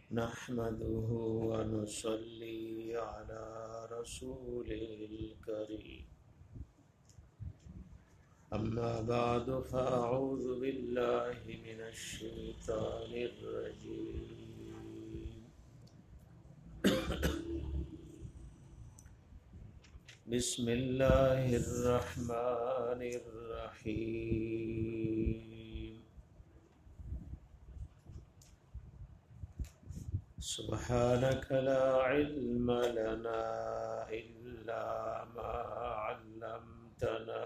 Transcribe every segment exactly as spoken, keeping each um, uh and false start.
نحمده ونصلي على رسوله الكريم أما بعد فأعوذ بالله من الشيطان الرجيم بسم الله الرحمن الرحيم سبحانك لا علم لنا إلا ما علمتنا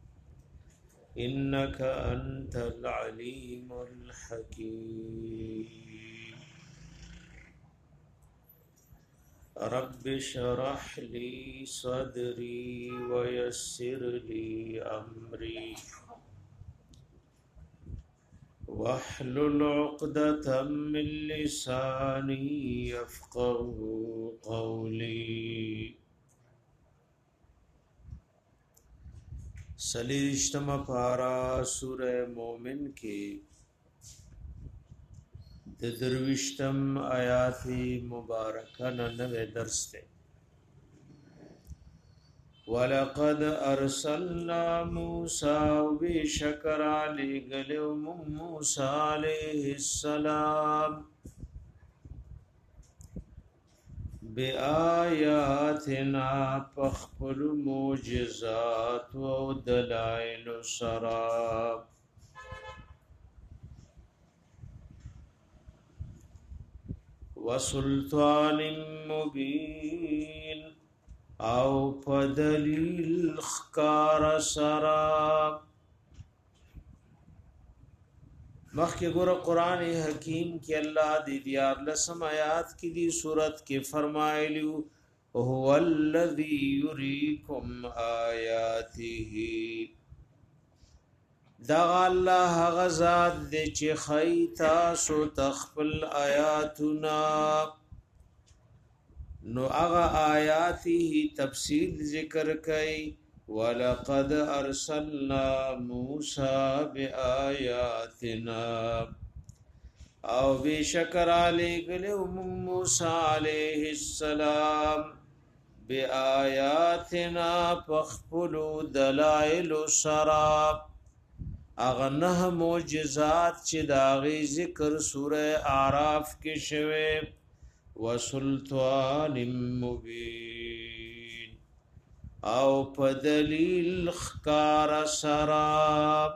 إنك أنت العليم الحكيم رب اشرح لي صدري ويسر لي أمري واحلل عقدة من لساني يفقهوا قولي سلیشتم پارا سورہ مومن کی دروشتم آیات مبارکہ ننوے درس تے وَلَقَدْ أَرْسَلْنَا مُوسَى بِشَكْرَ لِقَلِوْمُ مُوسَى عَلَيْهِ السَّلَامِ بِآيَاتِنَا پخپل موجزات و دلائل سراب وَسُلْطَانٍ مُبِينٍ او پدلیل خکار سراب مخی گر قرآن حکیم کی اللہ دی دیار لسم آیات کی دی صورت کی فرمائے لیو هو الذی یریکم آیاته دغ اللہ غزاد دی چی خیتاسو تخپل آیاتنا نو اغا آیاتی تفصیل ذکر کئی وَلَقَدْ أَرْسَلْنَا مُوسَى بِآيَاتِنَا او بشکر علی گلوم موسیٰ علیہ السلام بآیاتنا پخپلو دلائل سراب اغنہ موجزات چی داغی ذکر سورہ اعراف کی شویب وسلطان مبین او پدلیل خکار سراب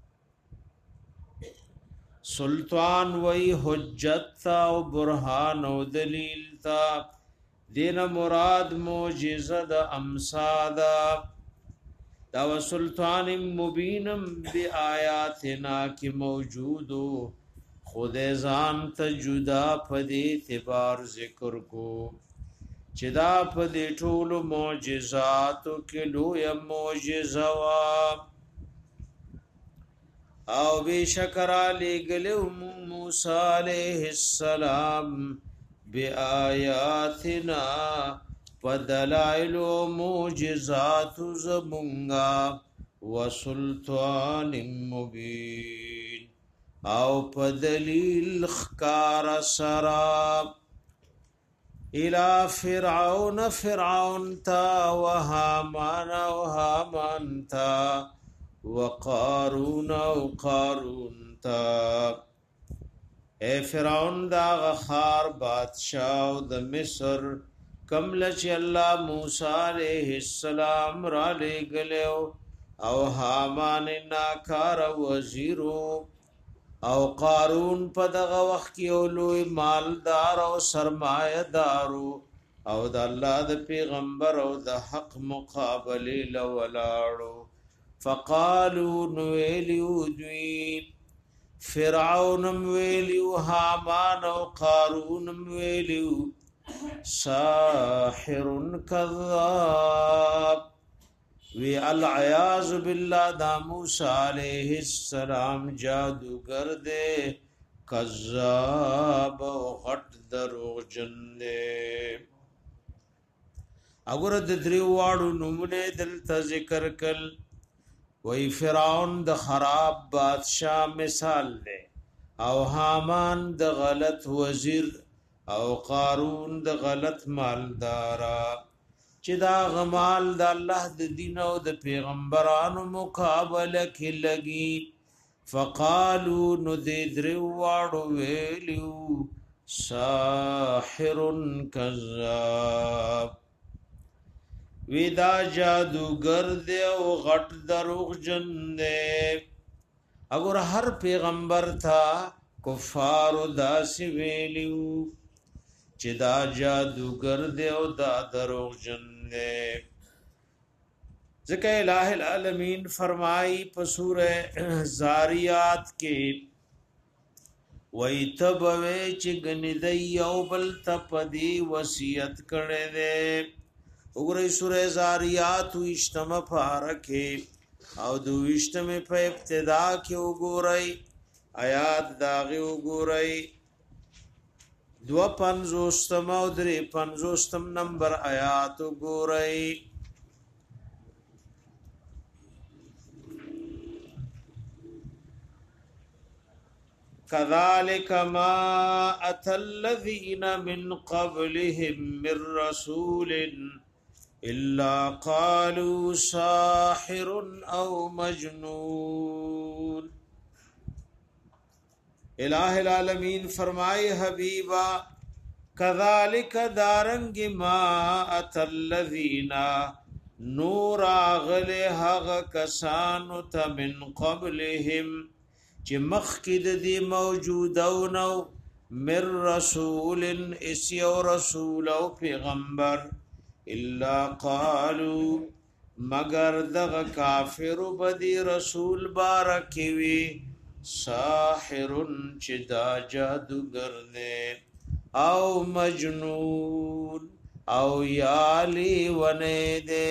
سلطان وی حجت تا او برهان او دلیل تا دین مراد موجزد امسادا دا وسلطان مبینم بی آیاتنا کی موجودو خود ځان ته جدا پدې اعتبار ذکر کو چدا پدې ټول معجزات کې لوی معجزه وا او بشکر علی گلو موسی علیہ السلام بیااتنا فدلائل معجزات زمونگا وسلطان مبین او پدلیل خکار سراب الى فرعون فرعون تا وهامان وهامان تا وقارون وقارون تا اے فرعون دا غخار بادشاہ د مصر کملچ اللہ موسیٰ علیہ السلام را لے گلیو او هامان ناکار وزیرو او قارون په دغه وخت کې لوی مالدار او سرمایه‌دارو او د الله د پیغمبر او د حق مقابله لولاړو فقالوا نویلیو دوی فرعون ویلیو هامان او قارون ویلیو ساحر کذاب وی العیاذ باللہ دا موسیٰ علیہ السلام جادوگر دے کذاب و غٹ دروغ جن دے اگر د دریوارو نمونه دلتا ذکر کل وی فرعون د خراب بادشاہ مثال دے او حامان د غلط وزیر او قارون د غلط مالدارا چې دا غمال د الله د دین او د پیغمبرانو مقابله کې لګي فقالو نو دې درو واړو ویلو ساحر کذاب ودا جادوگر دے او غټ دروغ جن دے اگر هر پیغمبر تھا کفار داس ویلیو چې دا جادوگر دے او دا دروغ جن دے ذکر الہ العالمین فرمائی په سورہ زاریات کې وَيْتَبَوَي چِ گندی یو بل تپدی وصیت کړه دے وګورئ سورہ زاریات وشتم پارکه او دوشتم په ابتدا کې وګورئ آیات داغه وګورئ دو پنځوستم او درې پنځوستم نمبر آیات وګورئ كذلك ما أتى الذين من قبلهم من رسول إلا قالوا ساحر أو مجنون الہ العالمین فرمائے حبیبا كذلك دارنگ ما أتى الذين نور آغل حق کسانو تا من قبلهم چې مخکد دی موجودونو مر رسول اسیو رسول او پیغمبر الا قالوا مگر دغ کافر بدی رسول بارکوی ساحر چدا جادوگر دے او مجنون او یالی ونے دے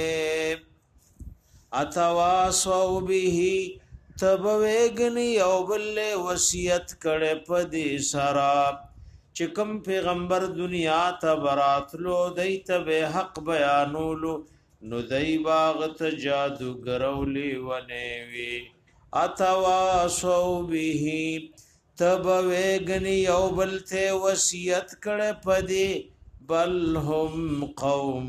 اتواسو بیہی تب ویگنی او بل وصیت کړه پدې سرا چې کوم پیغمبر دنیا ته براتلو دای ته حق بیانولو نو دای باغ ته جادوګرولې ونی وی اتوا سو به تب ویگنی او بل ته وصیت کړه پدې بل هم قوم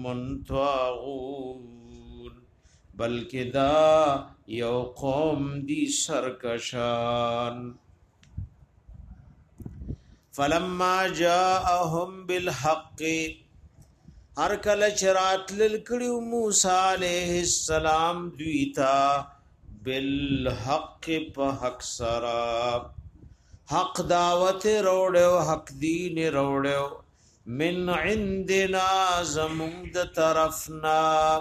طاغون بلکې دا یو قوم دی سرکشان فلما جاءهم بالحق هر کله چرات لکړو موسی علیہ السلام دویتا بالحق په حق سرا حق دعوت روړو حق دین روړو من عندنا زمود طرفنا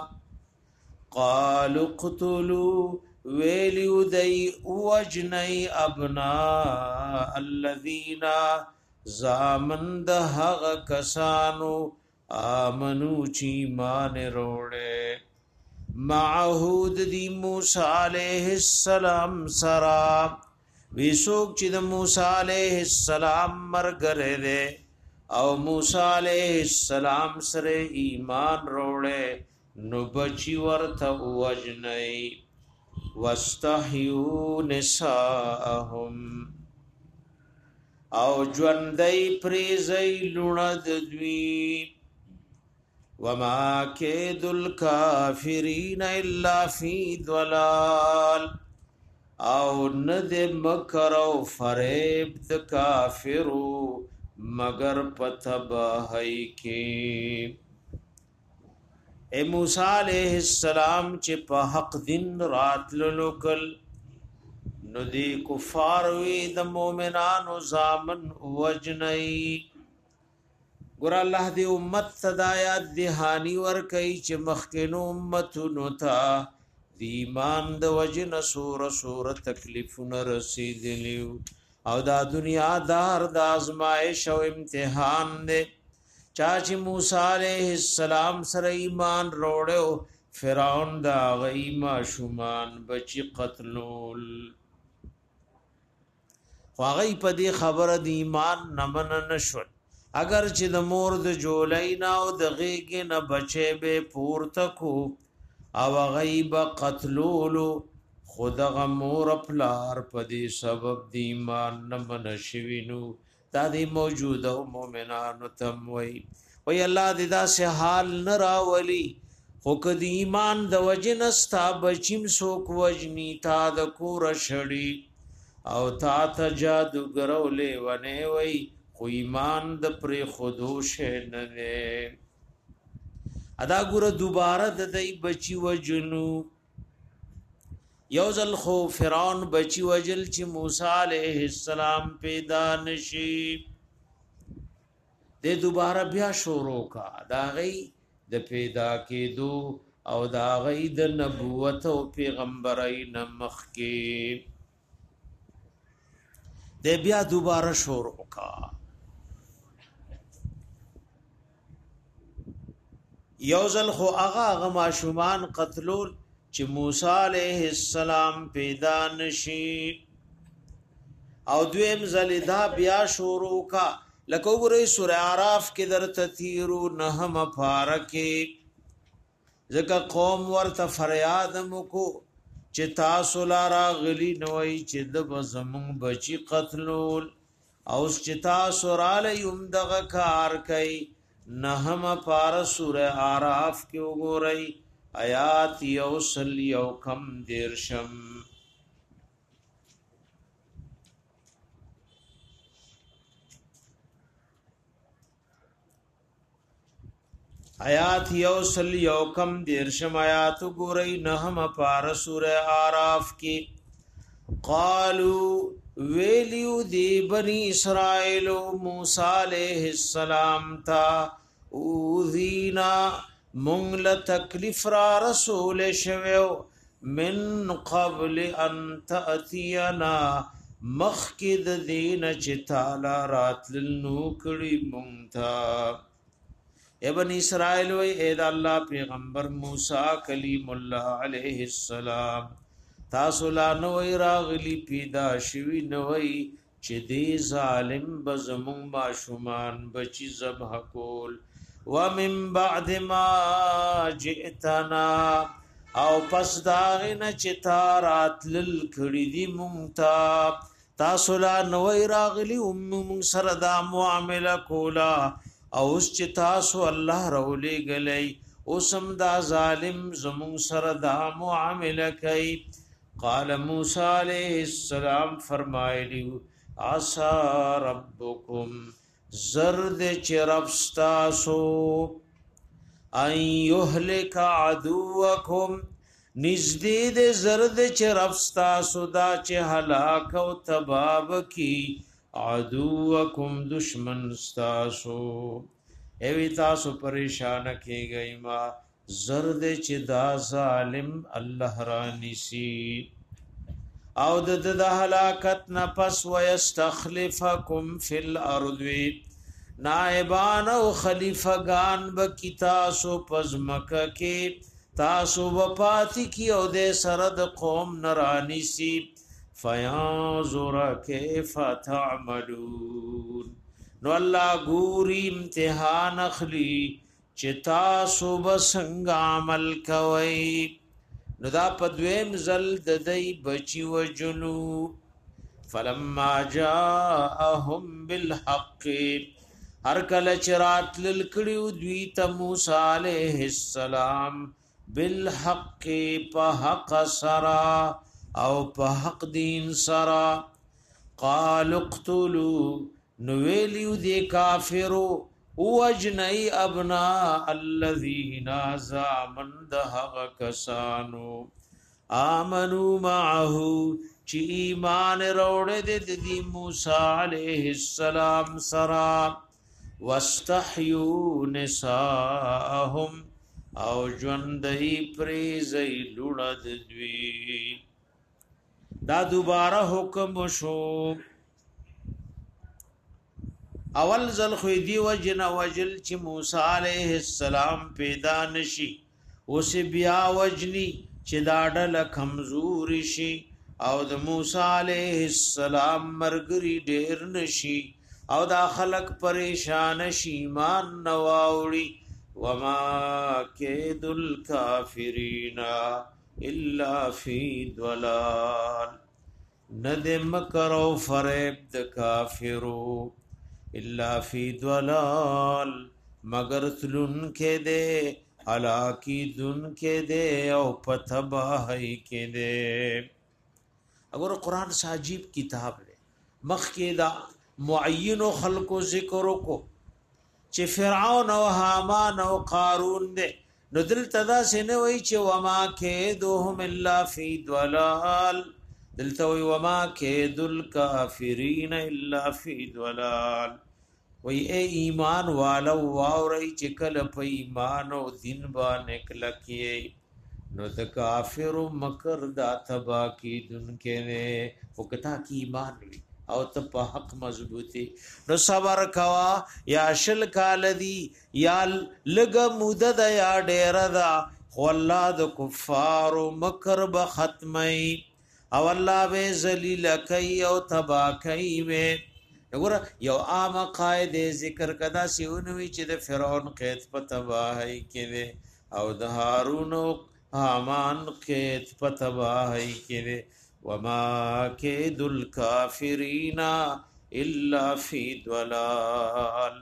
قالوا قتلوا ویلیو دی وجنی ابناء الذین زامند حق کسانو آمنو چی مان روڑے معهود دی موسیٰ علیہ السلام سرا ویسوک چی دی موسیٰ علیہ السلام مرگرے دے او موسیٰ علیہ السلام سر ایمان روڑے نو بچی ورته وجنی واستحیو نساءهم او ژوندۍ پریزی لوند دوی وما کید الکافرین الا فی ضلال او ند مکر او فریب د کافرو مگر پتباہی کی اے موسیٰ علیہ السلام چې په حق دین راتللو کل نو دی کفار وی د مومنانو زامن وجنئی ګور الله دی امت صدایات دهانی ور کوي چې مخکینو امتونو ته دی ایمان د وجن سور سور تکلیفونه رسیدلیو او دا دنیا دار د آزمائش او امتحان دی چاچی موسیٰ علیہ السلام سر ایمان روڑو فرعون دا غی معشومان بچی قتلول خواغی پا دی خبر دی ایمان نمن نشول اگر چې د مور د جولینا او د غیگی نا بچے بے پورتکو او غی با قتلولو خود غمور پلار پا دی سبب دی ایمان نمن شوینو دا دی موجود او مؤمنانو تم وی وی الله دې دا سه حال نراولی خو کدی ایمان د وجنستا بچیم سوک وجنی تا د کور شړی او تا ته جادوګرولې ونه وی خو ایمان د پر خودوش نه نه ادا ګره دوباره د دې بچی وجنو یوزل خو فرعون بچی وجل چې موسی علیہ السلام پیدا نشي د دوباره بیا شروع کا دا غي د پیدا کېدو او دا غي د نبوت او پیغمبرای نمخ کې د بیا دوباره شروع کا یوزل خو اغا اغا ماشومان قتلول چې موسی علیہ السلام پیدا نشي او دویم زلیدا بیا شروع کا لکه وګورئ سورہ اعراف کې درته تیرو نهم پارکه ځکه قوم ورته فریاد مکو چې تاسو لارا غلی نوای چې د زمون بچی قتلول او چې تاسو را لیم دغه کار کوي نهم پار سورہ اعراف کې وګورئ آیات یوسل یو کم دیرشم آیات یوسل یو کم دیرشم آیات گورئی نهم پار سورہ آراف کی قالو ویلیو دی بنی اسرائیل موسیٰ علیہ السلام تا اوذینا منگل تکلیف را رسول شویو من قبل ان تأتینا مخکد دین چتالا راتل نوکڑی منگتا اے بنی اسرائیل وی اے دا اللہ پیغمبر موسیٰ کلیم اللہ علیہ السلام تاسو لا نوی راغلی پیدا شوی نوی چه دی ظالم بزمون باشمان بچی زبح کول ومن بعد ما جئتنا او پس داغینا چه تارات للکڑی دی مونتا تاسو لا نوی راغلی ام سردا معاملہ کولا او اس چې تاسو الله رولې غلې اوسم دا ظالم زمون سره دا معاملې کوي قال موسی علیہ السلام فرمایلی عسى ربکم زرد چربستاسو ان یهلک عدوکم نزدید زرد چربستاسو دا چې هلاک او تباب کی عدوکم دشمن ستاسو ایوی تاسو پریشان کی گئی ما زرد چی دا ظالم اللہ رانی سی او د د هلاکت نفس ویستخلفکم فی الارضوی نائبان او خلیفگان بکی تاسو پزمکہ کی تاسو وپاتی کی او دے سرد قوم نرانی سی فینظر کیف تعملون نو الله ګوري امتحان اخلي چې تاسو بسنګ عمل کوي نو دا پدویم زل د دې بچي وجنو فلما جاءهم بالحق هر کله چرات لکړو دوی ته موسی عليه السلام بالحق په حق سرا او په حق دین سرا قال اقتلوا نویلیو دی کافرو وجنئی ابناء الذین زامن دهغ کسانو آمنو معهو چی ایمان روڑ دید دی موسیٰ علیہ السلام سرا واستحیو نساءهم او جوندئی پریزئی لڑد دوی دا دوباره حکم شو اول ذل خویدی وجن وجل چې موسی علیہ السلام پیدا نشي اوس بیا وجنی چې دا ډل کمزور شي او د موسی علیہ السلام مرګري ډیر نشي او دا خلق پریشان شي ایمان نواوړي وما کید الکافرین الا فی ضلال ندم کرو فریب د کافرو الا فی ضلال مگر تلن کې دے هلاکی دن کې دے او پتباہی کې دے. اگر قرآن ساجیب کتاب دے مخ کې دا معین خلق ذکر کو چې فرعون او حامان او قارون دے نو دل تدا سینه وای چې وما کیدهم الا فی ضلال دلته وی وما کید الکافرین الا فی ضلال وی اے ایمان والو واوري چې کله په ایمان او دین باندې کله کیه نو د کافر مکر دا تبا کی دن کې نه او کتا کی ایمان وی او ته په حق مضبوطی نو صبر کوا یا شل کال دی یا لګ مدد یا ډیر دا خو الله د کفار مکر به ختمي او الله به ذلیل کوي او تبا کوي وي وګوره یو عام قاعده ذکر کدا سیونوي چې د فرعون قید په تباہی کې او د هارون او حامان قید په تباہی کې وما کید الکافرین الا فی ضلال.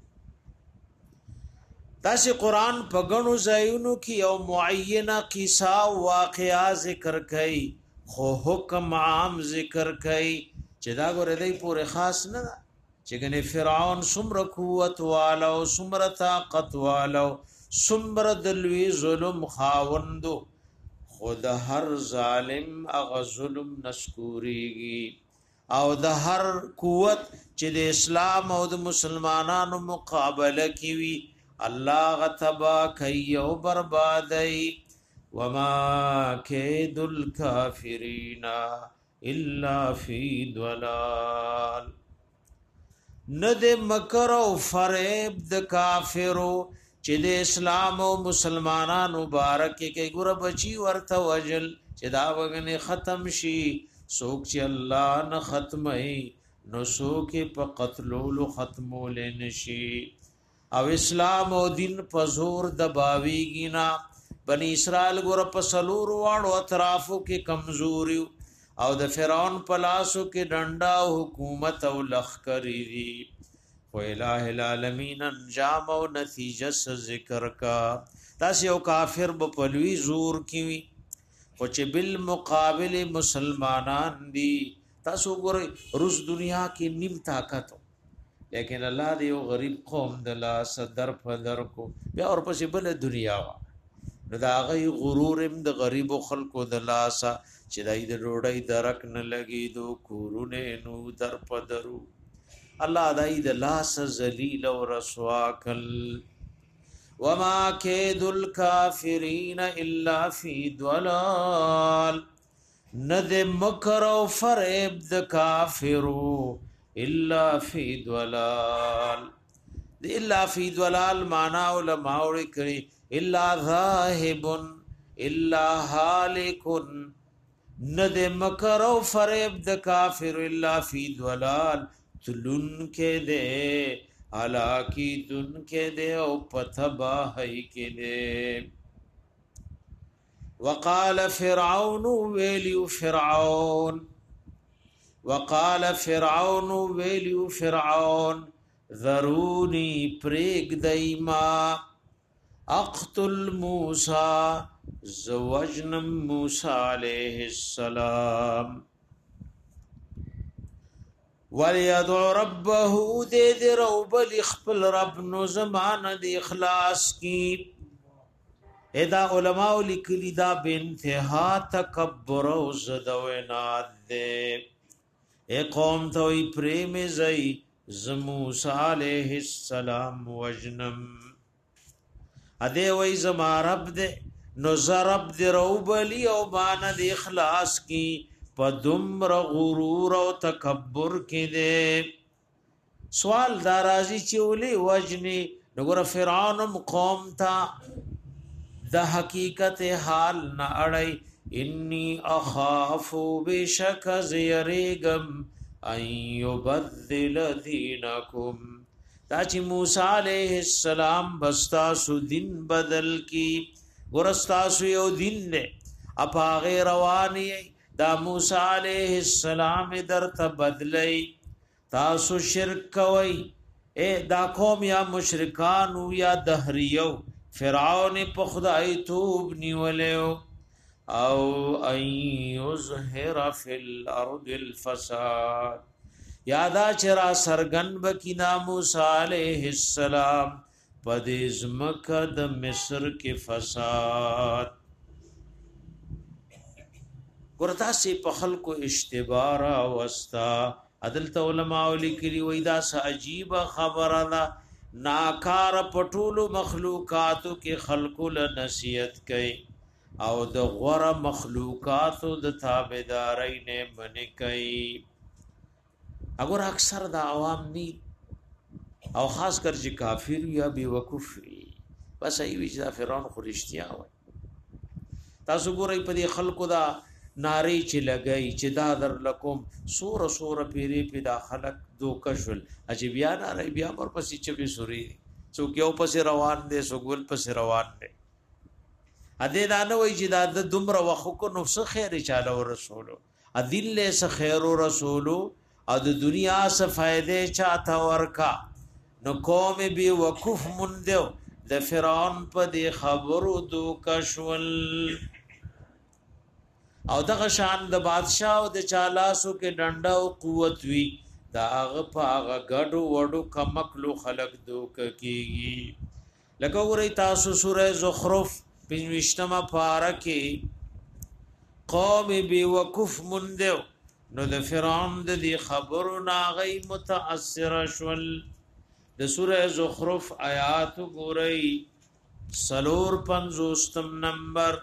تاسو قران په غنو ځایونو کې یو معینه قصه واقعا ذکر کړي خو حکم عام ذکر کړي چې دا ګورې دی پورې خاص نه ده چې ګنې فرعون څومره قوت والو څومره طاقت والو څومره د لوی ظلم خاوندو خود هر ظالم اغه ظلم نشکوریږي او د هر قوت چې د اسلام او د مسلمانانو مقابله کوي الله غتبا کوي او بربادي وما كيد الكافرين الا في ضلال. ند مکر او فریب د کافرو چې د اسلام او مسلمانانو مبارک کې ګور بچي ورته وجل چې دا وګنه ختم شي سوک چې الله نه ختمي نو سوک په قتلولو ختمول نشي او اسلام او دین په زور دباویږي نه. بنی اسرائیل ګور په سلور واړو اطرافو کې کمزوري او د فرعون پلاسو کې ډنډا حکومت او لخکری دي و الہ العالمین انجام او نتیجه ذکر کا. تاسو یو کافر په پلوی زور کیوي خو چې بالمقابل مسلمانان دي تاسو ګورئ روس دنیا کې نیم طاقت لیکن الله دې یو غریب قوم د لا صدر فدر کو بیا اور پسې بل دنیا وا دا غي غرور د غریب خلکو د لاسه چې دای د ډوډۍ درک نه لګي دو کورونه نو در پدرو الله دای د لاس ذلیل او رسوا کل. وما کید الکافرین الا فی ضلال ند مکر او فریب د کافرو الا فی ضلال. الا فی ضلال معنا علماء کړي الا ذاهب الا هالك ند مکر او فریب د کافر الا فی ضلال تلن کې دے حالاکی دن کې دے او پتباہی کې دے. وقال فرعون ویلیو فرعون وقال فرعون ویلیو فرعون ذرونی پریگ دیما اقتل موسیٰ زوجنم موسیٰ علیہ السلام وَلْيَدْعُ رَبَّهُ دے دے روب لخپل رب نو زمان دی اخلاص کی. ادا علماء لکلی دا بانتہا تکبر و زدوینات دے اے قوم توی پریم زی زموسیٰ علیہ السلام وجنم ادے وی زمان رب دے نو زرب دے روب لی او بانا دی اخلاص کی په دمر غرور او تکبر کې دے. سوال دا راځي چې ولې وجنی نګور فرعون قوم تا د حقیقت حال نه اړای انی اخاف بشک زیریګم ان یبدل دینکم دا چې موسی علیہ السلام بستا سو دین بدل کی ورستا سو یو دین نه اپا غیر رواني دا موسی علیہ السلام در ته بدلی تاسو شرک کوي اے دا قوم یا مشرکان یا دهریو فرعون په خدای توب نیولیو او ان یظهر فی الارض الفساد یادا چرا سرغن بکینا موسی علیہ السلام پدیز مکد مصر کے فساد ګورتا سی په خلکو اشتبارا واستا عدل علماء لیکلی وېدا س عجیب خبره ده ناکار پټولو مخلوقاتو کې خلقو له نصیحت کوي او د غوړه مخلوقاتو د تابعداري نه منې کوي اگر اکثر د عوام ني او خاص کر چې کافر یا بي وقوف بس ای وی چې فرعون خورشتیا وای تاسو ګورئ په دې خلقو دا ناری چې لګئی چې دا در لکم سور سور پیری پیدا خلق دو کشل عجیب یا ناری بیا پر پسې چوي سوري څوک یو پسې روان دي څوک ول پسې روان دي ا دې دا نه وای چې دا د دومره وخت کو نو څه خیر چاله رسولو ا دل له څه خیر رسولو ا د دنیا څه فائدې چاته ورکا نو قوم بي وقوف مندو د فرعون په دې خبرو دو کشل او دغه شان د بادشاہ او د چالاسو کې ډنډا او قوت وی دا هغه په هغه غډو وډو کمکلو خلق دوک کیږي لکه ورې تاسو سوره زخرف پنځمه پارا کې قوم بي وقوف مندو نو د فرعون د دې خبرو ناغي متاثر شول د سوره زخرف آیات ګورئ سلور پنځوستم نمبر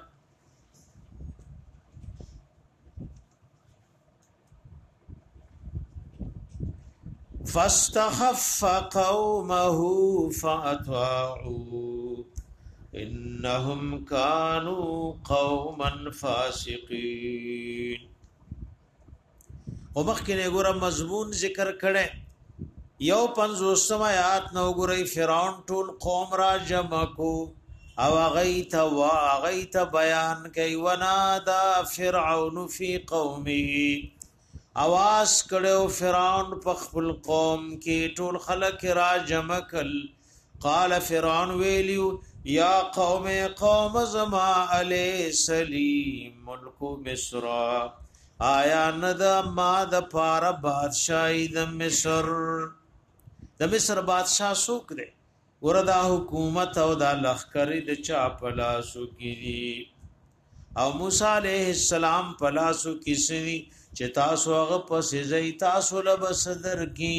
فاستخف قومه فأطاعوا إنهم كانوا قوما فاسقين ومخکې ګوره مضمون ذکر کړي یو پنځوستم آیات نو ګورئ فرعون ټول قوم را جمع کو او غیت وا غیت بیان کوي ونادا فرعون فی قومه आवाज کړو فرعون په خپل قوم کې ټول خلک را جمع کل قال فرعون ویلیو یا قوم قوم زما علی سلیم ملک مصر آیا ند ما د پار بادشاہی د مصر د مصر بادشاہ سوک دی وردا حکومت او د لخکری د چا پلاسو کی او موسی علیہ السلام پلاسو کیسنی چې تاسو هغه پسې زئی تاسو له بصدر کی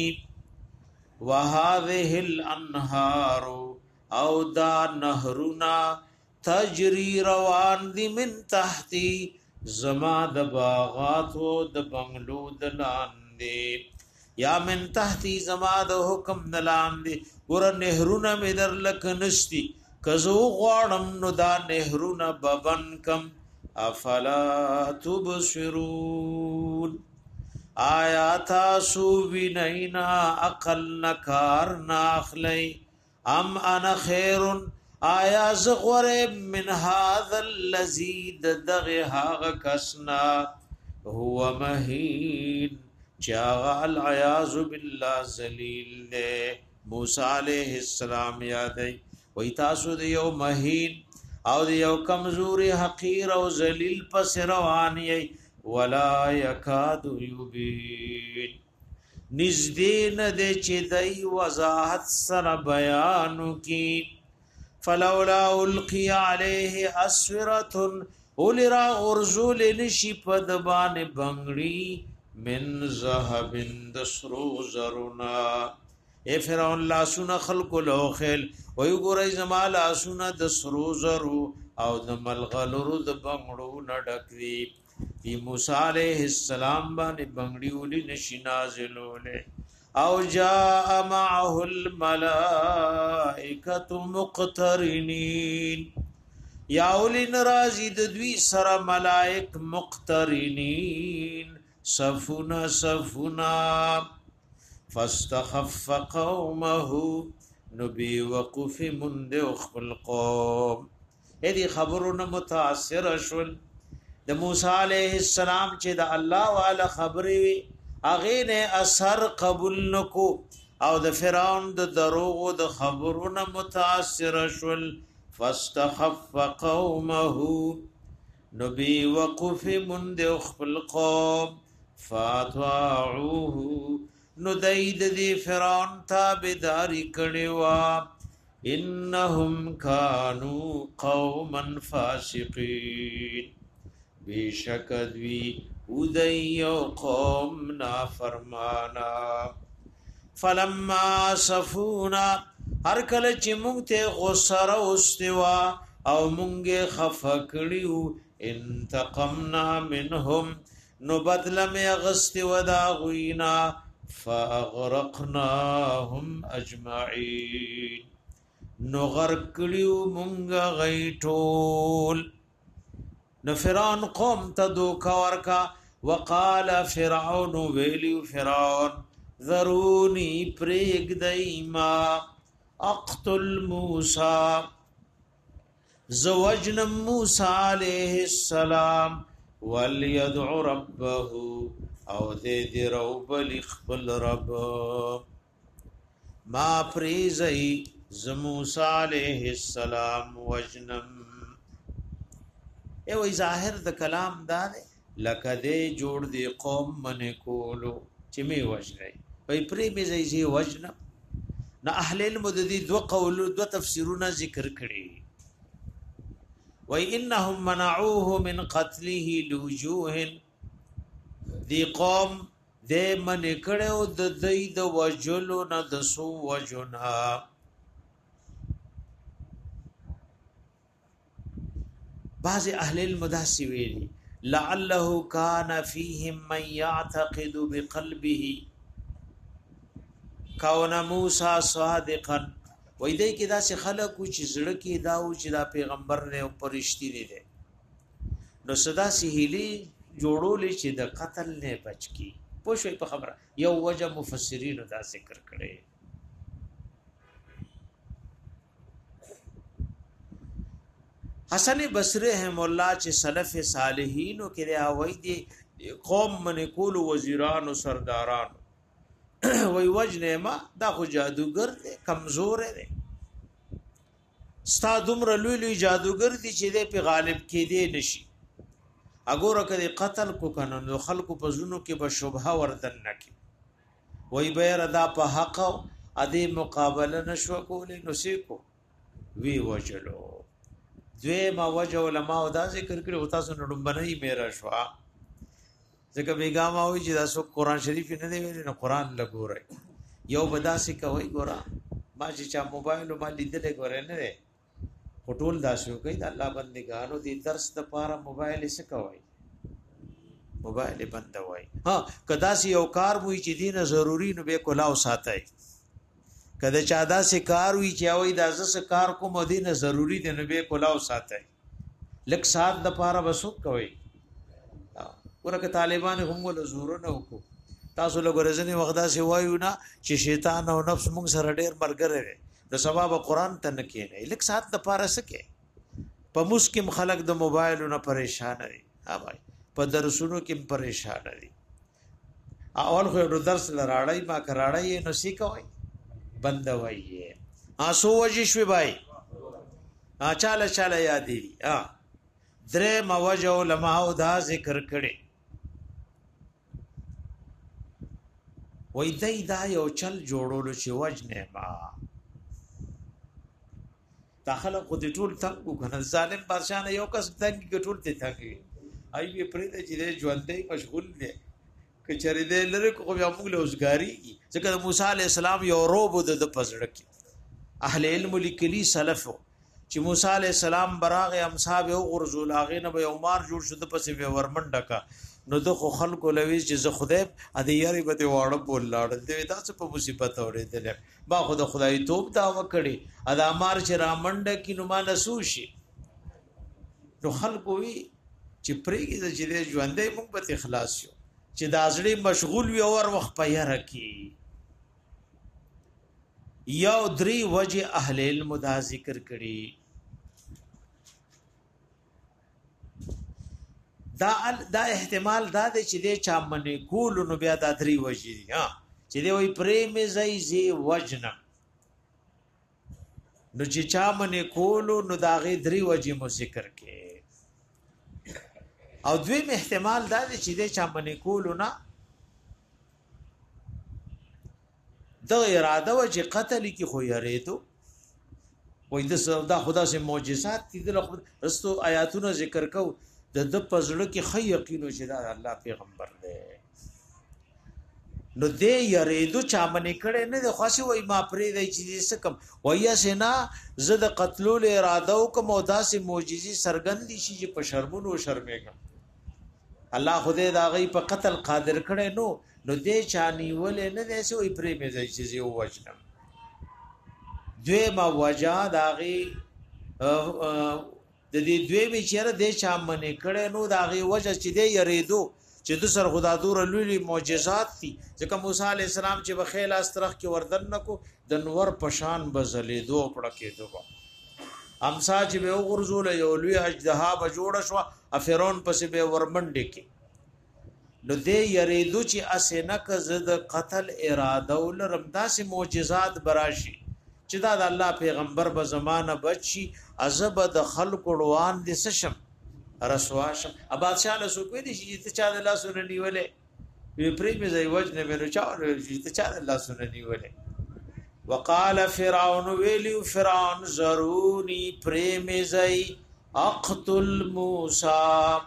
وهذه الانهار او دا نهرنا تجری روان دي من تحتی زما د باغات او د بنگلو د لاندې یا من تحتی زما د حکم د لاندې ور نهرنا مې در لک نشتی کزو غواړم نو دا نهرنا ببن کم افلا تبصرون آیات سو بینینا عقل نکار ناخلی ام انا خیر آیا زغور من هذا الذي دغه کسنا هو مهین چاغ العیاذ بالله ذلیل دے موسی علیہ السلام یادای وای تاسو د یو مهین او د یو کمزوري حقیر او ذلیل پس روان یی ولا یکاد یبین نزدین د چې دای وضاحت سره بیان کی فلولا القی علیه اسوره ولرا غرزول نشی پدبان بنگړی من ذهب دسرو زرنا اے فرعون لا سن خلق لو خل وی ګورای زما لا سن د سرو زرو او د ملغلرو د بنگړو نډکوي ای موسی علیہ السلام باندې بنگړی ولي نشی نازلوله او جاء معه الملائکه مقترنین یا ولین رازی د دوی سره ملائک مقترنین صفنا صفنا فاستخف قومه نبي وقف مند خپل قوم اې خبرونه متاثر شول د موسی عليه السلام چې د الله والا خبري اغه نه اثر قبول نکو او د فرعون د دروغ او د خبرونو متاثر شول فاستخف قومه نبي وقف من د خپل قوم فاطاعوه نو دید دی فرعون تابداری کړي وا انهم كانوا قوما فاسقين بشکدوی ودیو قوم نافرمانا فلما صفونا هر کله چې موږ ته غسر واستوا او موږ خفکړیو انتقمنا منهم نو بدل می غست ودا غوینا فاغرقناهم اجمعين نو غرقلیو موږ غیټول نو فرعون قوم ته دوکا ورکا وقال فرعون ویلیو فرعون ذرونی پریگ دایما اقتل موسی زوجن موسی علیہ السلام وليدع ربه او دې دې رب لخبل رب ما پریزئی ز موسی علیہ السلام وجنم ای وای ظاهر د کلام دا لکه دې جوړ دی قوم من کولو چې می وجنای وای پری می زئی وجن نه اهل علم د دې دو قول دو تفسیرونه ذکر کړي وای انهم منعوه من قتله لوجوه دی قوم دې من کړو د دې د وجلو نه د سو وجنا بعض اهل المداسي ویلي لعله كان فيهم من يعتقد بقلبه كون موسى صادقا وای دې کې دا څه خلق چې زړه کې دا او چې دا پیغمبر نه او پرشتي دي نو صدا سهيلي جوړول چې د قتل نه بچ کی پوښوي په خبره یو وجه مفسرین دا ذکر کړي حسن بصری رحم الله چې سلف صالحینو کې راوي دي قوم من کول وزیران او سرداران وای وجنه ما دا خو جادوګر دی کمزور دی ستا دومره لوی لوی جادوګر دی چې دې په غالب کې دی نشي اګوره کړي قتل کو کنه نو خلکو په زونو کې به شبهه وردن نکي وای به ردا په حق ادي مقابله نشو کولې نو سیکو وی وجلو دوی ما وجه علماء دا ذکر کړي او تاسو نړم بنئ میرا شوا ځکه بیګام او چې تاسو قران شریف نه دی ویل نو قران لګورئ یو بداسي کوي ګورا ما چې چا موبایل ما لیدل ګورې نه دی ټول داسو کوي د الله بندګانو دي درس د پاره موبایل څه کوي موبایل بند وای ها کدا سی یو کار وای چې دینه ضروری نو به کولاو ساتي کله چا دا سه کار وی چې وای دا زس کار کوم دینه ضروری دی نو به کولاو ساتي لک سات د پاره وسو کوي ورکه طالبان هم ول زور نه وکړو تاسو له ګرځنی وغدا سی وایو نه چې شیطان او نفس موږ سره ډیر مرګره دي د سبب قرآن ته نه کینې لک سات د پاره سکه په مسکم خلق د موبایل نه پریشان دي ها بھائی په درسونو کې پریشان دي اول خو درس لراړی ما کراړی نو سی کوي بند وایي آسو وجشوي بھائی ا چاله چاله یادې ا درې موجه علماء دا ذکر کړي وای دای دا یو چل جوړولو چې وجنه ما داخله خو دې ټول تنګو کنه ظالم بادشاہ نه یو کس تنګي ټول ته تنګي آی وی پرې ته چې ژوندې مشغول دي کچری دې لره کو بیا موږ له اوسګاری ځکه موسی عليه السلام یو روب د پزړه کې اهل علم لیکلي سلفو چې موسی عليه السلام براغه امصاب او غرزول اغه نه به عمر جوړ شو د پسې به ورمنډه کا نو د خو خلکو لوي چې زه خدای ا دې یاري به واړه بول لاړ دې تاسو په مصیبت اورېدل با خو د خدای توپ دا وکړي ا د امر چې رامنډه کې نو ما نسو شي نو خلکو وی چې پرېږي چې دې ژوندې موږ په اخلاص یو چې د ازړي مشغول وي اور وخت پیا رکی یو درې وجه اهل علم دا ذکر کړي دا دا احتمال دا دی چې د چا منې کول نو بیا دا درې وجه دي ها چې دی وای پریم زئی زی وجنم نو چې چا منې کولو نو داغه درې وجې مو ذکر کې او دویم احتمال دا دی چې دی چا منې کولو نه د اراده و چې قتل کی خو یریدو وای د دا خدا سے معجزات دي د رستو آیاتونو ذکر کو د د پزړه کې خی یقینو چې دا الله پیغمبر دی نو دې یریدو چا منې کړي نه د خاصه وای ما پرې دی چې سکم ویا سینا زد قتلول اراده او کوم داسې معجزي سرګندې شي چې په شرمونو شرمېګم الله خدای دا غي په قتل قادر کړي نو نو دې چانی ولې نه دې سوې پرې مې ځي چې یو وجنم دوی ما وجا دا غي د دې دوی می چیرې دې چا منې کړي نو دا غي وجه چې دې یریدو چې د سر خدا دور لولي معجزات دي ځکه موسی عليه السلام چې بخیل استرخ کې وردن نکو د نور پشان بزلې دو پړه کې دوه امسا چې به وګرځول یو لوی اجدها به جوړ شو افرون پسې به ورمنډ کې نو دې یریدو چې اسنک زد قتل اراده ولرم داسې معجزات براشي چې دا د الله پیغمبر په زمانہ بچي عذاب د خلق روان دي سشم رسواشم ابا شان سو کوي دي چې ته چا د الله سره نیولې وی پرې مې زوی وجنه مې چا چې ته چا د الله سره نیولې وقال فرعون ویلو فرعون ضروري پرې مې زوی اقتل موسی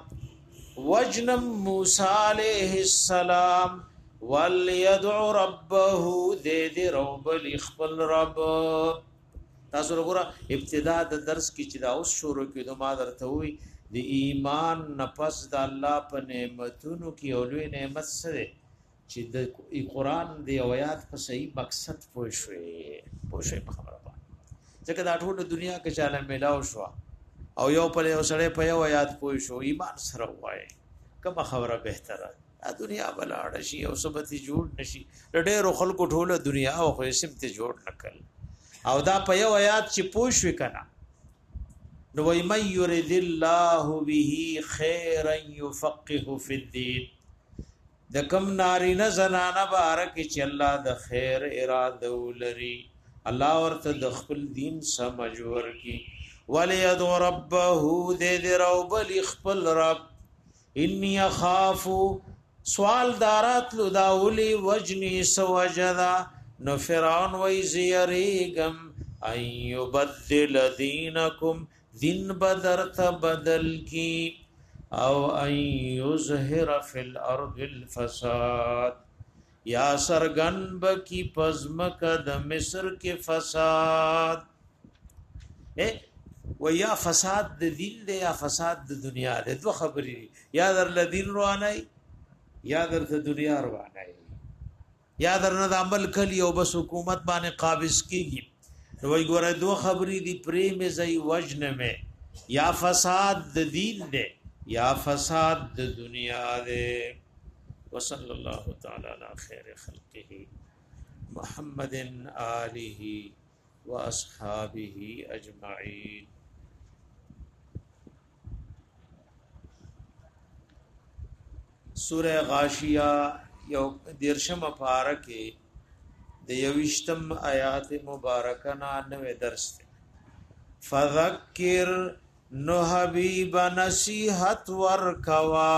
وجنم موسی علیہ السلام وليدعو ربه دې دې رب لخپل رب تاسو وګوره ابتدا د درس کې چې دا اوس شروع کېدو ما درته وی د ایمان نفس د الله په نعمتونو کې اولوي نعمت سره چې د قرآن دی آیات په صحیح مقصد پوه شوي پوه شوي په خبره باندې ځکه دا ټول دنیا کې چاله ملاو شو او یو په یو سره په یو آیات پوه شو ایمان سره وای کومه خبره بهتره دا دنیا بلاړ شي او سبتي جوړ نشي ډېر خلکو ټوله دنیا او خو سمته جوړ نکړ او دا په یو آیات چې پوه شوي کنه نو وای مَن یرید الله به خیرا یفقهه فی الدین د کم نارینه زنانه بارک چې الله د خیر اراده ولري الله ورته د خپل دین سمجھ ورکی وليدعو ربه دې رب خپل رب انی اخاف سوال دارات لو داولی وجنی سوجدا نو فرعون وای زیریګم ایو بدل دینکم دین بدر ته بدل کی او ای یظهر فی الارض الفساد یا سرغن بکی پزمک د مصر کې فساد اے و یا فساد د دین دی یا فساد د دنیا دی دو خبرې یا در لدین روانای یا در د دنیا روانای یا در نه عمل کلی او بس حکومت باندې قابض کیږي نو وی ګوره دو خبرې دی پریم زئی وجن میں یا فساد د دین دی یا فساد د دنیا دی وصلی الله تعالی علی خیر خلقه محمد آله واصحابه اجمعین سورہ غاشیہ یو دیرشم پارکه د یوشتم آیات مبارکنا نوے درس تے فذکر نو حبیب نصیحت ورکوا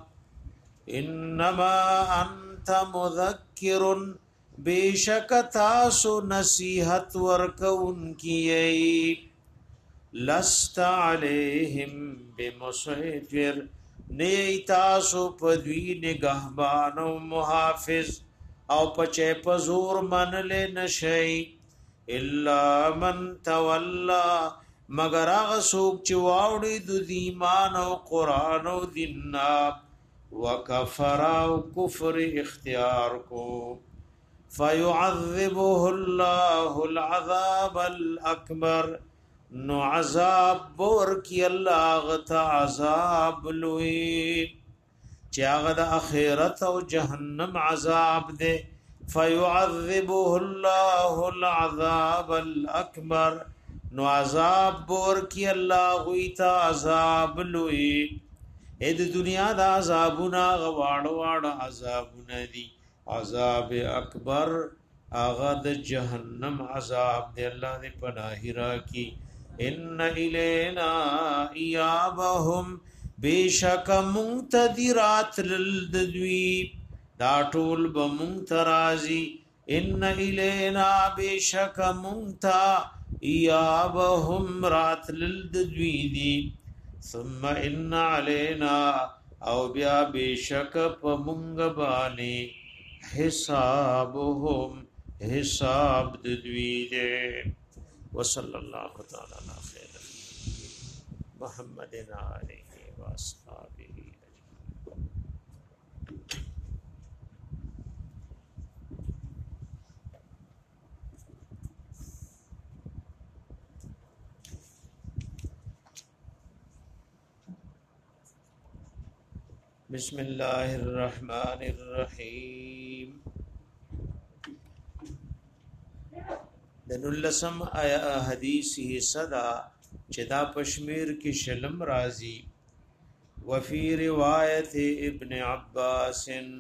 انما انت مذکر بیشک تاسو نصیحت ورکون کی لست علیہم بمسیطر نی تاسو پدوی نگہبان و محافظ او پچے پزور من لے نشئی الا من تولا مگر آغا سوک چواوڑی دو دیمان و قرآن و دناب وکفر و کفر اختیار کو فیعذبه اللہ العذاب الاکبر نو عذاب بورکی اللہ غتا عذاب لوی چاغ د اخرت او جهنم عذاب دے فيعذبه الله العذاب الاكبر نو عذاب بور کی الله ہوئی تا عذاب لوی اې د دنیا د عذابنا غواړ واړ عذابونه دي عذاب اکبر آغا د جهنم عذاب دی الله دې پناه راکی ان الینا ایابهم بیشک منتدرات للدوی دا ټول بمنترازی ان الینا بیشک منتا ایابهم رات للدوی دی ثم ان علینا او بیا بیشک پمنگ بانی حسابهم حساب ددوی دے وصلی اللہ تعالی علی خیر محمد علیہ واصحابہ بسم اللہ الرحمن الرحیم دنلسم آیا حدیثی صدا چدا پشمیر کی شلم رازی وفی روایت ابن عباس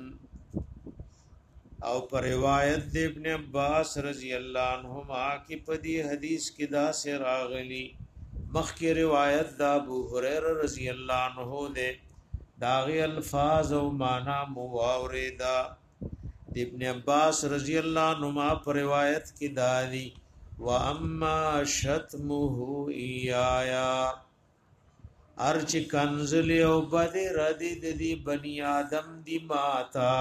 او پر روایت ابن عباس رضی اللہ عنہما کی پدی حدیث کی دا سے راغلی مخ کی روایت دا ابو ہریرہ رضی اللہ عنہ دے داغی الفاظ و معنی مواوریدا ابن عباس رضی اللہ عنہما پر روایت کی دادی واما شتمه ایایا ارچ کنزلی او بدی ردی دی بنی آدم دی ماتا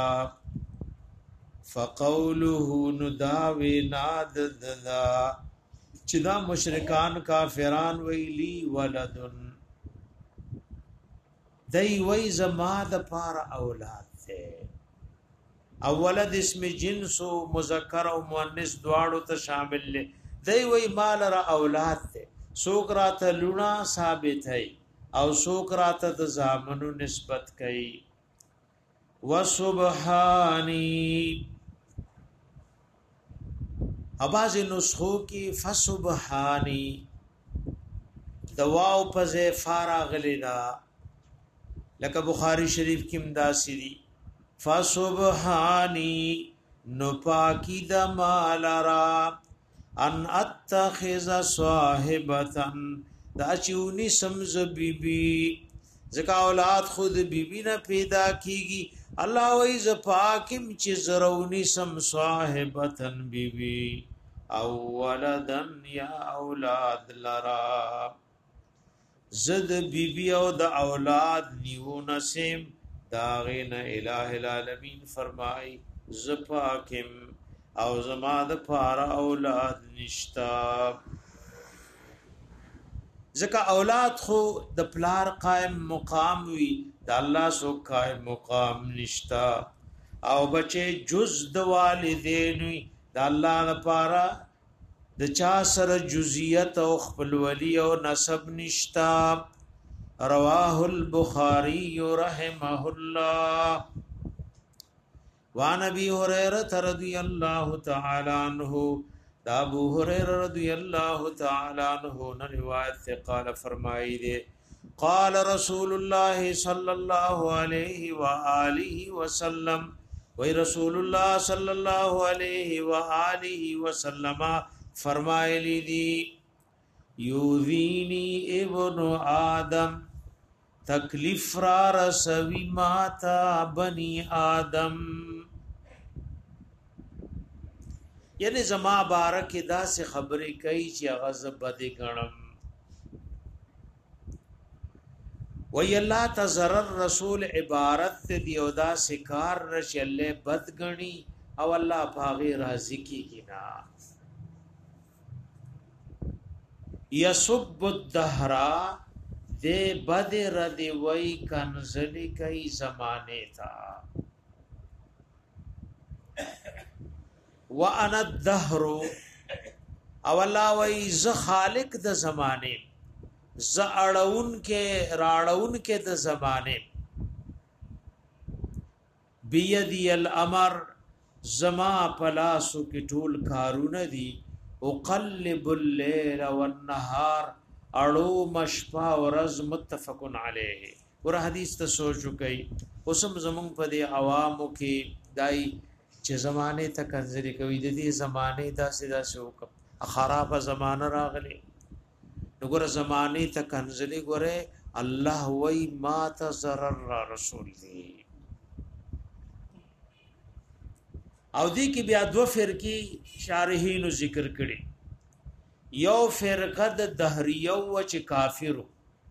فقوله نداوی ناد ددا چدا مشرکان کافران ویلی ولدن دی وی زما د پار اولاد ته اولد اسم جنس و مذکر و مؤنث دواړو ته شامل له دی وی مال را اولاد ته سوکرا ته لونا ثابت ہے او سوکرا ته د زامنو نسبت کئ وسبحانی اباز نسخو کی فسبحانی دواو پزے فارغ لینا لکه بخاری شریف کی امداسی دی فسبحانی نو پاکی دا مالرا ان اتخذ صاحبتن دا چونی سمز بی بی زکا اولاد خود بی بی نا پیدا کیگی اللہ ویز پاکم چی زرونی سم صاحبتن بی بی او ولدن یا اولاد لرا زد بی بی او د اولاد نیو نسیم داغین الہ العالمین فرمائی زپاکم او زما د پارا اولاد نشتا زکا اولاد خو د پلار قائم مقام وی د الله سو قائم مقام نشتا او بچے جز د والدین وی د الله لپاره د چا سره جزئیت او خپل ولی او نسب نشتا رواه البخاری رحمه الله وعن ابي هريره رضي الله تعالى عنه دا ابو هريره رضي الله تعالى عنه نے روایت سے قال فرمائی دے قال رسول الله صلى الله عليه واله وسلم وی رسول الله صلی الله علیه و آله وسلم فرمایلی دی یوذینی ابن آدم تکلیف را رسوی ماتا بنی آدم یعنی زما بارک دا سے خبری کئی چی غضب بدی گنم وی اللہ تزرر رسول عبارت دی او دا سکار رش اللہ بدگنی او اللہ پاغی رازی کی گنا یسب الدہرا دے بد رد وی کنزلی کئی زمانے تھا وانا الدہر او اللہ وی ز خالق د زمانے ز اڑون کے راڑون کے د زمانے بیدی الامر زما پلاسو کی ټول کارونه دي اقلب الليل والنهار اړو مشفا ورز متفق علیه ور حدیث ته سوچ گئی اوسم زمون په دی عوامو کې دای چې زمانه ته کنځري کوي د دې زمانه داسې داسې حکم خراب زمانه راغلي وګوره زمانه ته کنځلي ګوره الله وای ما ته ضرر رسول دی او دې کې بیا دو فرقې شارحین ذکر کړي یو فرقه د دهریو و چې کافرو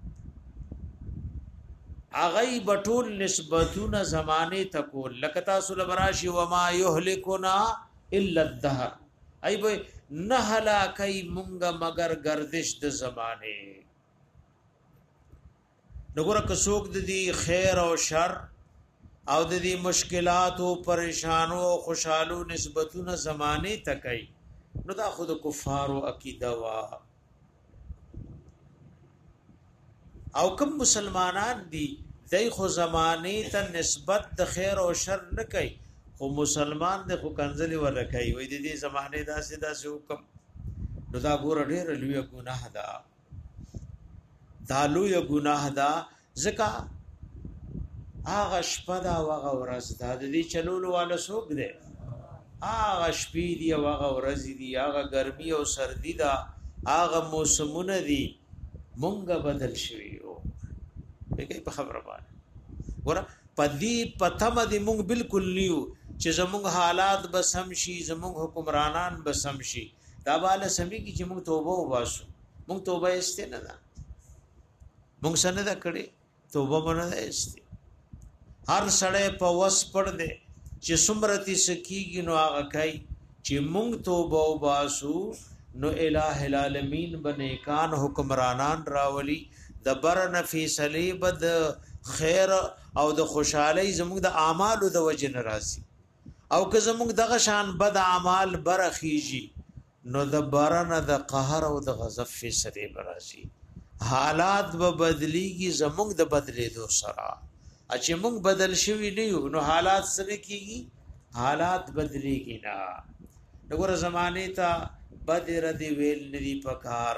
اغی بطول نسبتون زمانه تکول لکتا سلبراشی وما یهلکنا الا الدهر ای بای نحلا کئی منگا مگر گردش د زمانه نگورا کسوک دی خیر او شر او دی مشکلات او پریشانو او خوشحالو نسبتون زمانه تکئی نو دا خود کفارو عقیده وا او کم مسلمانان دی دای خو زمانه ته نسبت د خیر او شر نه کوي خو مسلمان د خو کنځلي ور کوي وای د دې زمانه داسې داسې حکم نو دا ګور ډېر لوی ګناه ده دا لوی ګناه ده ځکه هغه شپه دا هغه ورځ ده د دې چلولو والا څوک دی هغه شپې دی هغه ورځ دی هغه ګرمي او سردی ده هغه موسمونه دي مونږه بدل شوی یو دغه په خبره باندې ګوره پدی پتم دې مونږ بالکل نیو چې زمونږ حالات به سم شي زمونږ حکمرانان به سم شي دا بالا سمي کی چې مونږ توبه وباسو مونږ توبه استه نه ده مونږ سره دا کړي توبه باندې استه هر سړی په وس پړ دې چې سمرتی سکیږي نو هغه کوي چې مونږ توبه وباسو نو الہ العالمین بنے کان حکمرانان راولی د برن فی صلیب د خیر او د خوشحالی زموږ د اعمالو د وجه ناراضي او که زموږ دغه شان بد اعمال برخیږي نو د برن د قهر او د غضب فی صلیب راضي حالات به بدلیږي زموږ د بدلې دو سره چې موږ بدل شوی نه یو نو حالات سره کیږي حالات بدلیږي نه وګوره زمانه ته بدر دی ویل ندی پکار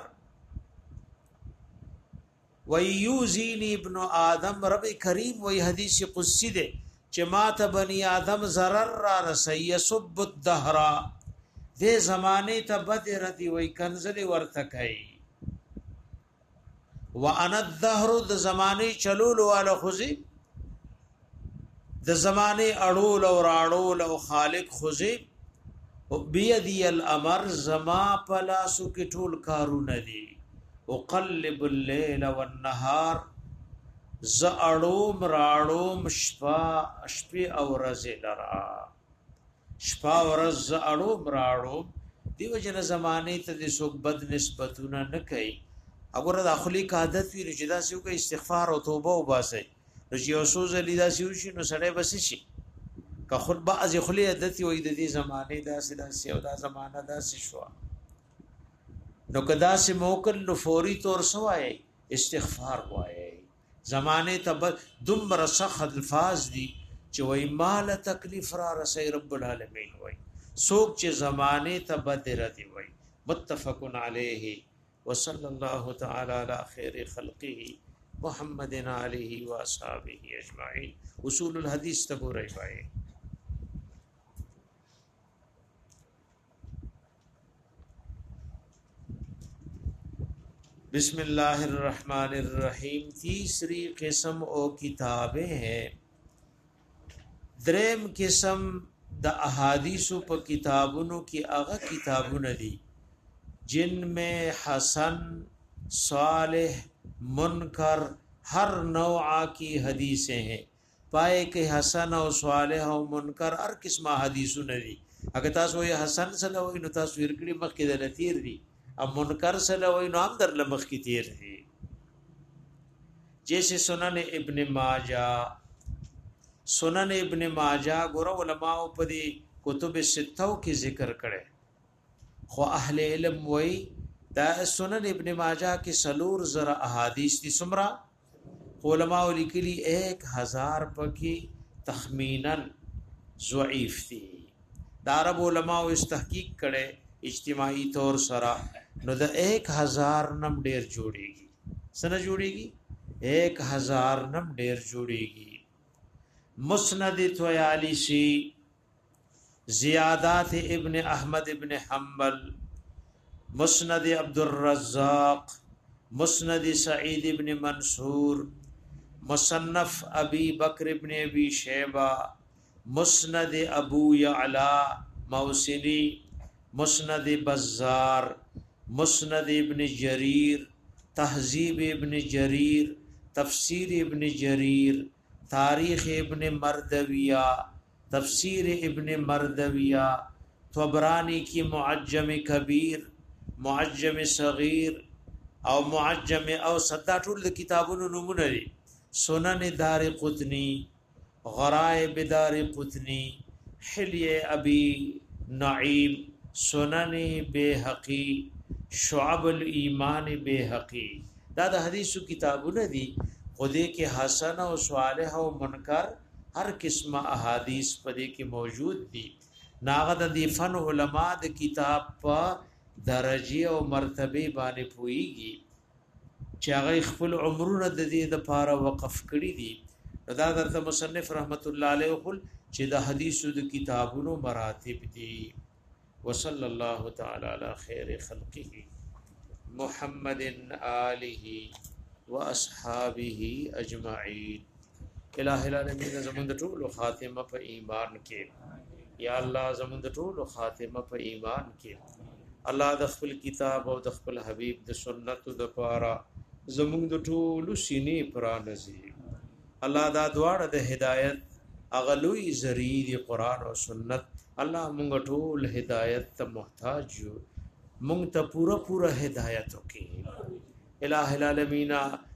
ویوزینی ابن آدم رب کریم وی حدیث قدسی دے چه مات بنی آدم ضرر را رسی سب الدهر دے زمانے تا بدر دی وی کنزل ورتکئی وانا الدهر د زمانے چلول والا خوزی د زمانے اڑول و راڑول و خالق خوزی بیدی الامر زما پلاسو کی ټول کارونه دي وقلب الليل والنهار ز اړوم راړوم شپه شپه او ورځ لرا شپه ورځ ز اړوم راړوم دیو جن زمانه ته د سوک بد نسبتونه نه کوي اگر د اخلی عادت وی رجدا سیو کې استغفار او توبه وباسي نو یو سوز لیدا سیو شي نو سړی بس شي که خود بعض خلی عادت وي د دې زمانه داسې داسې او دا زمانہ داسې شو نو کدا سه موکل نو فوري طور سوای استغفار وای زمانه تب دم رسخ الفاظ دي چې وای مال تکلیف را رسي رب العالمین وای سوک چې زمانه تب درتی وای متفق علیه وصلی الله تعالی علی خیر خلقه محمد علیه و اصحابہ اجمعین اصول الحدیث تبورای وای بسم اللہ الرحمن الرحیم تیسری قسم او کتابیں ہیں دریم قسم د احادیثو په کتابونو کې هغه کتابونه دي جن میں حسن صالح منکر ہر نوع کی حدیثیں ہیں پائے کہ حسن او صالح او منکر ہر قسمه حدیثونه دي اگر تاسو یې حسن سره وای نو تاسو ورګړي مخکې د لتیر دي اب منکر سره وای نو هم در لمخ کی تیر دي جیسے سنن ابن ماجہ سنن ابن ماجہ ګور علماء په دې کتب ستو کې ذکر کړي خو اهل علم وای دا سنن ابن ماجہ کې سلور زره احادیث دي سمرا علماء لیکلي ایک ہزار پکې تخمینا ضعیف دي دا عرب علماء اس تحقیق کړي اجتماعی طور سره نو د ایک ہزار نم ډیر جوړیږي سره جوړیږي ایک ہزار نم ډیر جوړیږي مسند تویالیسی زیادات ابن احمد ابن حنبل، مسند عبد الرزاق، مسند سعید ابن منصور، مصنف ابی بکر ابن ابی شیبہ، مسند ابو یعلا موصلی، مسند بزار، مسند ابن جریر، تہذیب ابن جریر، تفسیر ابن جریر، تاریخ ابن مردویہ، تفسیر ابن مردویہ، طبرانی کی معجم کبیر، معجم صغیر او معجم اوسط، دا ټول د کتابونو نمونه دي. سنن دار قطنی، غرائب دار قطنی، حلیه ابی نعیم، سنن بیهقی، شعب الایمان بیهقی، دا د حدیثو کتابونه دي. خودی کې حسن او صالح او منکر هر قسمه احادیث پدې کې موجود دي. ناغه د دې فن علما د کتاب په درجه او مرتبه باندې پويږي چې هغه خپل عمرونه د دې د پاره وقف کړی دي. دا درته مصنف رحمت الله علیه خپل چې د حدیثو د کتابونو مراتب دي. وصلی الله تعالی علی خیر خلقه محمد آله واصحابه اجمعین. الہ العالمین زمون د ټولو خاتمه په ایمان کې، یا الله زمون د ټولو خاتمه په ایمان کې. الله د خپل کتاب او د خپل حبیب د سنت د پاره زمون د ټولو سینې پرانځي. الله دا دواړه د هدایت اغلوی ذریعہ قرآن او سنت. الله مونږ ټول هدایت ته محتاج یو، مونږ ته پورا پورا هدایت وکړي. الہ العالمین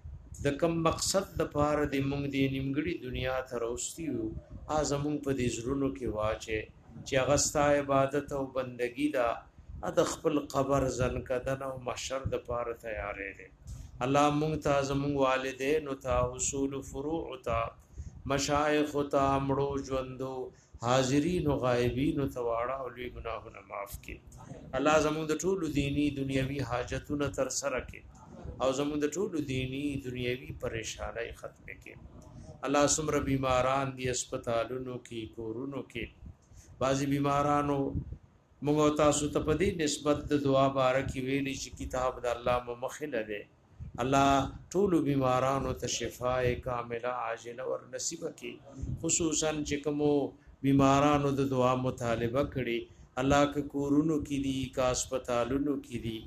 د کم مقصد د پاره د مونږ د نیمګړي دنیا ته راوستیو اعظم په دې زړونو کې واچي چې هغه ستا عبادت او بندگی دا د خپل قبر زن کدن او محشر د پاره تیارې دي. الله مونږ ته زمونږ والدین او ته اصول فروع او ته مشایخ او ته امړو ژوندو حاضرین او غایبین او تواړه او لوی ګناهونه معاف کړي. الله زمونږ د ټولو دینی دنیوي حاجتونه تر سره کړي او زمونږ د ټولو دینی دنیوي پریشانای ختم کړي. الله سمره بیماران دي هسپتالونو کې، کورونو کې، بعضی بیمارانو موږ تاسو ته په دې نسبت د دعا بارکی ویلي چې کتاب د الله مخله ده. الله ټول بیمارانو ته شفاء کامله عاجله ور نصیب کړي. خصوصا چې کوم بیمارانو د دعا مطالبه کړي، الله که کورونو کې دي، کا هسپتالونو کې دي،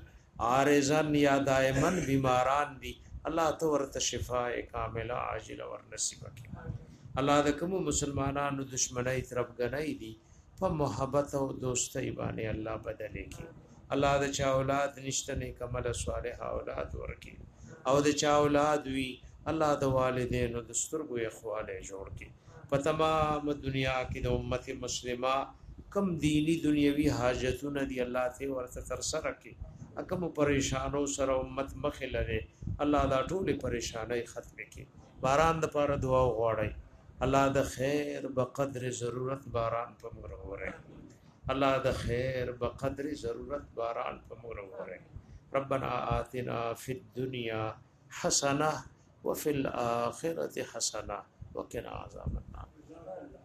عارضن یا دائمن بیماران دي، الله ته ورته شفاء کامله عاجله ور نصیب کړي. الله د کوم مسلمانانو دشمنی طرف غنۍ دي په محبت او دوستۍ باندې الله بدلې کړي. الله د چا اولاد نشته نه کمل صالح اولاد ورکړي، او د چا اولاد وی الله د والدینو د سترګو اخواله جوړ کړي. په تمام دنیا کې د امت مسلمه کم دینی دنیوي حاجتونه دي الله ته ورته تر سره کړي. کوم پریشانو سره امت مخ لره الله دا ټول پریشانای ختم کړي. باران د پاره دعا وغواړي، الله د خیر بقدر ضرورت باران په موږ وره، الله د خیر بقدر ضرورت باران په موږ وره. ربنا آتنا فی الدنیا حسنه وفي الاخره حسنه وقنا عذاب النار.